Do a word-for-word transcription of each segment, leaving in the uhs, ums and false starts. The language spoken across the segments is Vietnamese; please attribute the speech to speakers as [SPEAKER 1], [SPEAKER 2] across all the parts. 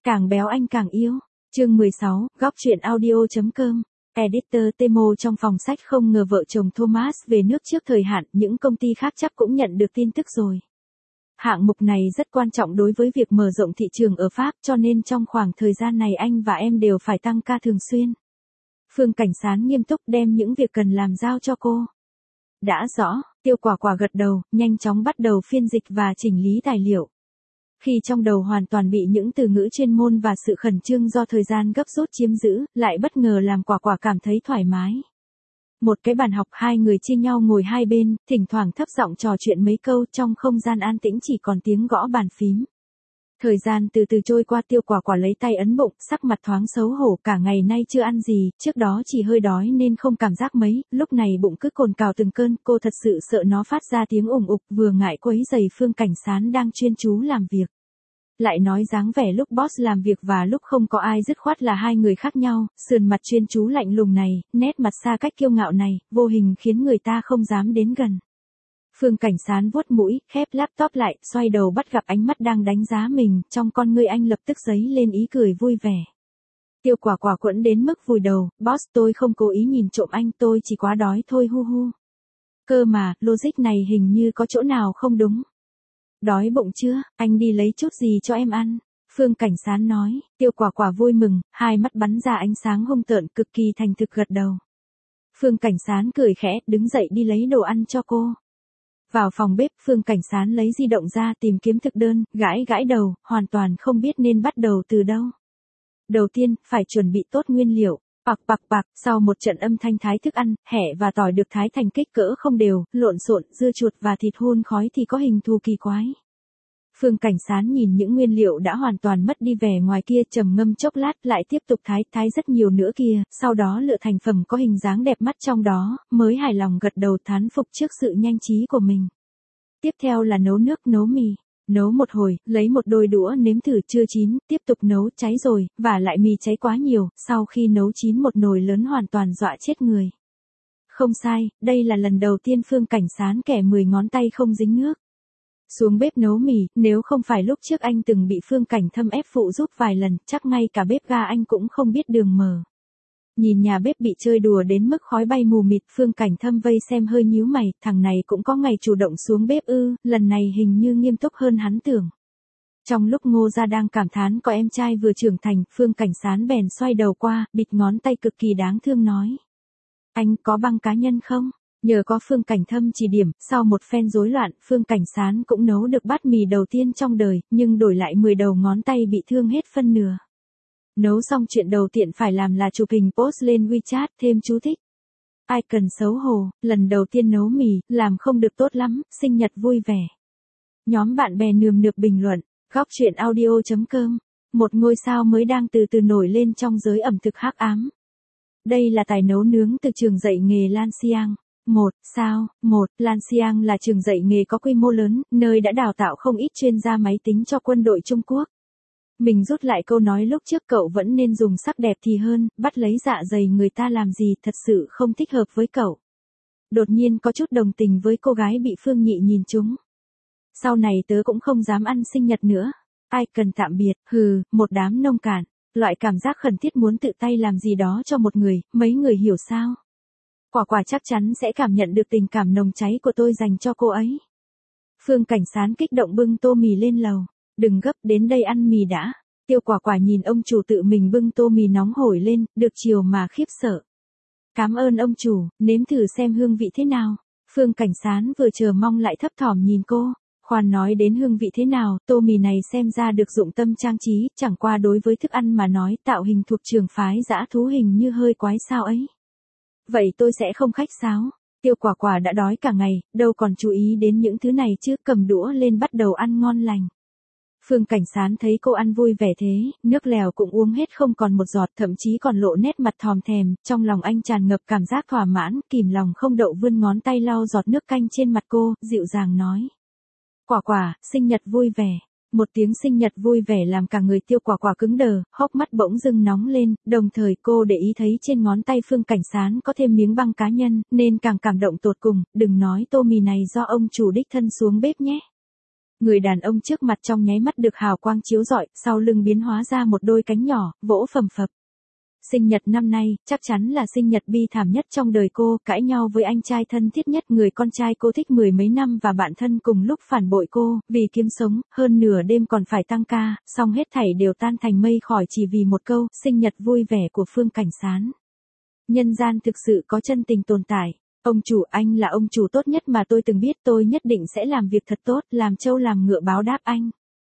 [SPEAKER 1] Càng béo anh càng yêu. Chương mười sáu, góc truyện audio.com. Editor Temo trong phòng sách không ngờ vợ chồng Thomas về nước trước thời hạn, những công ty khác chắc cũng nhận được tin tức rồi. Hạng mục này rất quan trọng đối với việc mở rộng thị trường ở Pháp, cho nên trong khoảng thời gian này anh và em đều phải tăng ca thường xuyên. Phương Cảnh Sán nghiêm túc đem những việc cần làm giao cho cô. Đã rõ, Tiêu Quả Quả gật đầu, nhanh chóng bắt đầu phiên dịch và chỉnh lý tài liệu. Khi trong đầu hoàn toàn bị những từ ngữ chuyên môn và sự khẩn trương do thời gian gấp rút chiếm giữ, lại bất ngờ làm Quả Quả cảm thấy thoải mái. Một cái bàn học, hai người chia nhau ngồi hai bên, thỉnh thoảng thấp giọng trò chuyện mấy câu, trong không gian an tĩnh chỉ còn tiếng gõ bàn phím. Thời gian từ từ trôi qua, Tiêu Quả Quả lấy tay ấn bụng, sắc mặt thoáng xấu hổ, cả ngày nay chưa ăn gì, trước đó chỉ hơi đói nên không cảm giác mấy, lúc này bụng cứ cồn cào từng cơn, cô thật sự sợ nó phát ra tiếng ủng ục, vừa ngại quấy rầy Phương Cảnh Sán đang chuyên chú làm việc. Lại nói dáng vẻ lúc boss làm việc và lúc không có ai dứt khoát là hai người khác nhau, sườn mặt chuyên chú lạnh lùng này, nét mặt xa cách kiêu ngạo này, vô hình khiến người ta không dám đến gần. Phương Cảnh Sán vuốt mũi, khép laptop lại, xoay đầu bắt gặp ánh mắt đang đánh giá mình, trong con ngươi anh lập tức dấy lên ý cười vui vẻ. Tiêu Quả Quả quẫn đến mức vùi đầu, boss tôi không cố ý nhìn trộm anh, tôi chỉ quá đói thôi hu hu. Cơ mà, logic này hình như có chỗ nào không đúng. Đói bụng chưa, anh đi lấy chút gì cho em ăn. Phương Cảnh Sán nói, Tiêu Quả Quả vui mừng, hai mắt bắn ra ánh sáng hung tợn, cực kỳ thành thực gật đầu. Phương Cảnh Sán cười khẽ, đứng dậy đi lấy đồ ăn cho cô. Vào phòng bếp, Phương Cảnh Sán lấy di động ra tìm kiếm thực đơn, gãi gãi đầu, hoàn toàn không biết nên bắt đầu từ đâu. Đầu tiên, phải chuẩn bị tốt nguyên liệu. Bạc bạc bạc, sau một trận âm thanh thái thức ăn, hẹ và tỏi được thái thành kích cỡ không đều, lộn xộn, dưa chuột và thịt hun khói thì có hình thù kỳ quái. Phương Cảnh Sán nhìn những nguyên liệu đã hoàn toàn mất đi vẻ ngoài kia, trầm ngâm chốc lát, lại tiếp tục thái, thái rất nhiều nữa kia, sau đó lựa thành phẩm có hình dáng đẹp mắt trong đó, mới hài lòng gật đầu thán phục trước sự nhanh trí của mình. Tiếp theo là nấu nước, nấu mì. Nấu một hồi, lấy một đôi đũa nếm thử chưa chín, tiếp tục nấu, cháy rồi, và lại mì cháy quá nhiều, sau khi nấu chín một nồi lớn hoàn toàn dọa chết người. Không sai, đây là lần đầu tiên Phương Cảnh Sán kẻ mười ngón tay không dính nước. Xuống bếp nấu mì, nếu không phải lúc trước anh từng bị Phương Cảnh Thâm ép phụ giúp vài lần, chắc ngay cả bếp ga anh cũng không biết đường mở. Nhìn nhà bếp bị chơi đùa đến mức khói bay mù mịt, Phương Cảnh Thâm vây xem hơi nhíu mày, thằng này cũng có ngày chủ động xuống bếp ư, lần này hình như nghiêm túc hơn hắn tưởng. Trong lúc Ngô Gia đang cảm thán có em trai vừa trưởng thành, Phương Cảnh Sán bèn xoay đầu qua, bịt ngón tay cực kỳ đáng thương nói. Anh có băng cá nhân không? Nhờ có Phương Cảnh Thâm chỉ điểm, sau một phen rối loạn, Phương Cảnh Sán cũng nấu được bát mì đầu tiên trong đời, nhưng đổi lại mười đầu ngón tay bị thương hết phân nửa. Nấu xong chuyện đầu tiên phải làm là chụp hình post lên WeChat, thêm chú thích. Ai cần xấu hổ, lần đầu tiên nấu mì, làm không được tốt lắm, sinh nhật vui vẻ. Nhóm bạn bè nườm nượp bình luận, góc truyện audio.com, một ngôi sao mới đang từ từ nổi lên trong giới ẩm thực hắc ám. Đây là tài nấu nướng từ trường dạy nghề Lan Xiang. Một sao, một, Lan Xiang là trường dạy nghề có quy mô lớn, nơi đã đào tạo không ít chuyên gia máy tính cho quân đội Trung Quốc. Mình rút lại câu nói lúc trước, cậu vẫn nên dùng sắc đẹp thì hơn, bắt lấy dạ dày người ta làm gì, thật sự không thích hợp với cậu. Đột nhiên có chút đồng tình với cô gái bị Phương Nhị nhìn trúng. Sau này tớ cũng không dám ăn sinh nhật nữa. Ai cần tạm biệt, hừ, một đám nông cạn. Loại cảm giác khẩn thiết muốn tự tay làm gì đó cho một người, mấy người hiểu sao? Quả Quả chắc chắn sẽ cảm nhận được tình cảm nồng cháy của tôi dành cho cô ấy. Phương Cảnh Sán kích động bưng tô mì lên lầu. Đừng gấp, đến đây ăn mì đã. Tiêu Quả Quả nhìn ông chủ tự mình bưng tô mì nóng hổi lên, được chiều mà khiếp sợ. Cảm ơn ông chủ, nếm thử xem hương vị thế nào. Phương Cảnh Sán vừa chờ mong lại thấp thỏm nhìn cô. Khoan nói đến hương vị thế nào, tô mì này xem ra được dụng tâm trang trí, chẳng qua đối với thức ăn mà nói tạo hình thuộc trường phái dã thú hình như hơi quái sao ấy. Vậy tôi sẽ không khách sáo. Tiêu Quả Quả đã đói cả ngày, đâu còn chú ý đến những thứ này chứ, cầm đũa lên bắt đầu ăn ngon lành. Phương Cảnh Sán thấy cô ăn vui vẻ thế, nước lèo cũng uống hết không còn một giọt, thậm chí còn lộ nét mặt thòm thèm, trong lòng anh tràn ngập cảm giác thỏa mãn, kìm lòng không đậu vươn ngón tay lau giọt nước canh trên mặt cô, dịu dàng nói. Quả Quả, sinh nhật vui vẻ. Một tiếng sinh nhật vui vẻ làm cả người Tiêu Quả Quả cứng đờ, hốc mắt bỗng dưng nóng lên, đồng thời cô để ý thấy trên ngón tay Phương Cảnh Sán có thêm miếng băng cá nhân, nên càng cảm động tột cùng, đừng nói tô mì này do ông chủ đích thân xuống bếp nhé. Người đàn ông trước mặt trong nháy mắt được hào quang chiếu rọi, sau lưng biến hóa ra một đôi cánh nhỏ, vỗ phầm phập. Sinh nhật năm nay, chắc chắn là sinh nhật bi thảm nhất trong đời cô, cãi nhau với anh trai thân thiết nhất người con trai cô thích mười mấy năm và bạn thân cùng lúc phản bội cô, vì kiếm sống, hơn nửa đêm còn phải tăng ca, xong hết thảy đều tan thành mây khỏi chỉ vì một câu, sinh nhật vui vẻ của Phương Cảnh Sán. Nhân gian thực sự có chân tình tồn tại. Ông chủ, anh là ông chủ tốt nhất mà tôi từng biết, tôi nhất định sẽ làm việc thật tốt, làm trâu làm ngựa báo đáp anh.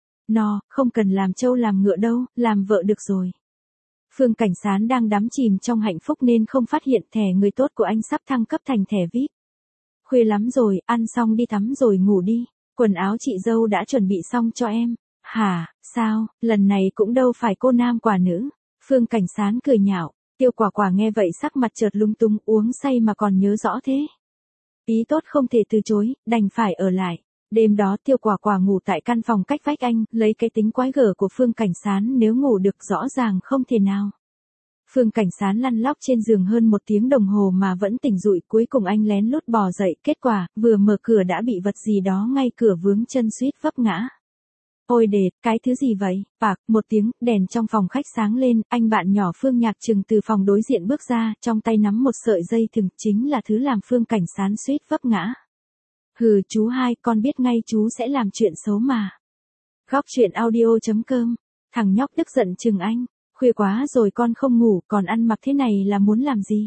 [SPEAKER 1] No, không cần làm trâu làm ngựa đâu, làm vợ được rồi. Phương Cảnh Sán đang đắm chìm trong hạnh phúc nên không phát hiện thẻ người tốt của anh sắp thăng cấp thành thẻ vi ai pi. Khuya lắm rồi, ăn xong đi tắm rồi ngủ đi, quần áo chị dâu đã chuẩn bị xong cho em. Hả, sao, lần này cũng đâu phải cô nam quả nữ. Phương Cảnh Sán cười nhạo. Tiêu Quả Quả nghe vậy sắc mặt chợt lung tung, uống say mà còn nhớ rõ thế. Ý tốt không thể từ chối, đành phải ở lại. Đêm đó Tiêu Quả Quả ngủ tại căn phòng cách vách anh, lấy cái tính quái gở của Phương Cảnh Sán nếu ngủ được rõ ràng không thể nào. Phương Cảnh Sán lăn lóc trên giường hơn một tiếng đồng hồ mà vẫn tỉnh rụi, cuối cùng anh lén lút bò dậy, kết quả, vừa mở cửa đã bị vật gì đó ngay cửa vướng chân suýt vấp ngã. Ôi đệt, cái thứ gì vậy? Bạc, một tiếng, đèn trong phòng khách sáng lên, anh bạn nhỏ Phương Nhạc Trừng từ phòng đối diện bước ra, trong tay nắm một sợi dây thừng, chính là thứ làm Phương Cảnh Sán suýt vấp ngã. Hừ, chú hai, con biết ngay chú sẽ làm chuyện xấu mà. Góc truyện audio chấm com, thằng nhóc tức giận chừng anh, khuya quá rồi con không ngủ, còn ăn mặc thế này là muốn làm gì?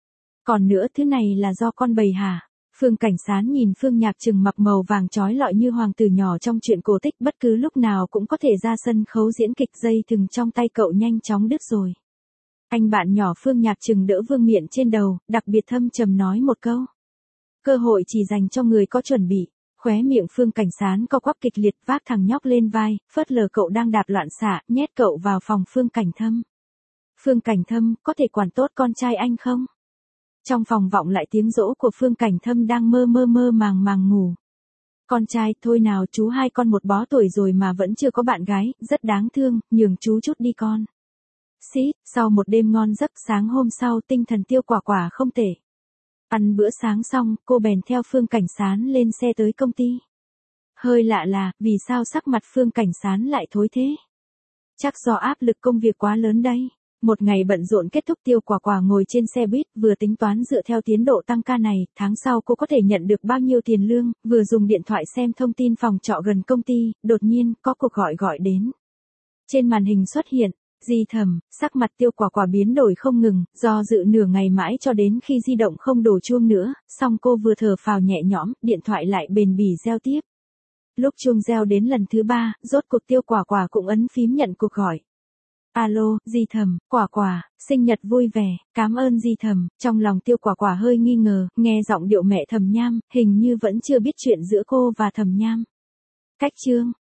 [SPEAKER 1] Còn nữa, thứ này là do con bày hả? Phương Cảnh Sán nhìn Phương Nhạc Trừng mặc màu vàng trói lọi như hoàng tử nhỏ trong truyện cổ tích, bất cứ lúc nào cũng có thể ra sân khấu diễn kịch, dây thừng trong tay cậu nhanh chóng đứt rồi. Anh bạn nhỏ Phương Nhạc Trừng đỡ vương miện trên đầu, đặc biệt thâm trầm nói một câu. Cơ hội chỉ dành cho người có chuẩn bị. Khóe miệng Phương Cảnh Sán co quắp kịch liệt, vác thằng nhóc lên vai, phớt lờ cậu đang đạp loạn xạ, nhét cậu vào phòng Phương Cảnh Thâm. Phương Cảnh Thâm, có thể quản tốt con trai anh không? Trong phòng vọng lại tiếng dỗ của Phương Cảnh Thâm đang mơ mơ mơ màng màng ngủ. Con trai, thôi nào, chú hai con một bó tuổi rồi mà vẫn chưa có bạn gái, rất đáng thương, nhường chú chút đi con. Xí, sau một đêm ngon giấc, sáng hôm sau tinh thần Tiêu Quả Quả không tệ. Ăn bữa sáng xong, cô bèn theo Phương Cảnh Sán lên xe tới công ty. Hơi lạ là, vì sao sắc mặt Phương Cảnh Sán lại thối thế? Chắc do áp lực công việc quá lớn đây. Một ngày bận rộn kết thúc, Tiêu Quả Quả ngồi trên xe buýt, vừa tính toán dựa theo tiến độ tăng ca này, tháng sau cô có thể nhận được bao nhiêu tiền lương, vừa dùng điện thoại xem thông tin phòng trọ gần công ty, đột nhiên, có cuộc gọi gọi đến. Trên màn hình xuất hiện, Di Thầm, sắc mặt Tiêu Quả Quả biến đổi không ngừng, do dự nửa ngày mãi cho đến khi di động không đổ chuông nữa, xong cô vừa thở phào nhẹ nhõm, điện thoại lại bền bỉ reo tiếp. Lúc chuông reo đến lần thứ ba, rốt cuộc Tiêu Quả Quả cũng ấn phím nhận cuộc gọi. Alo, Di Thầm, Quả Quả, sinh nhật vui vẻ, cảm ơn Di Thầm. Trong lòng Tiêu Quả Quả hơi nghi ngờ, nghe giọng điệu mẹ Thẩm Nham, hình như vẫn chưa biết chuyện giữa cô và Thẩm Nham. Cách chương,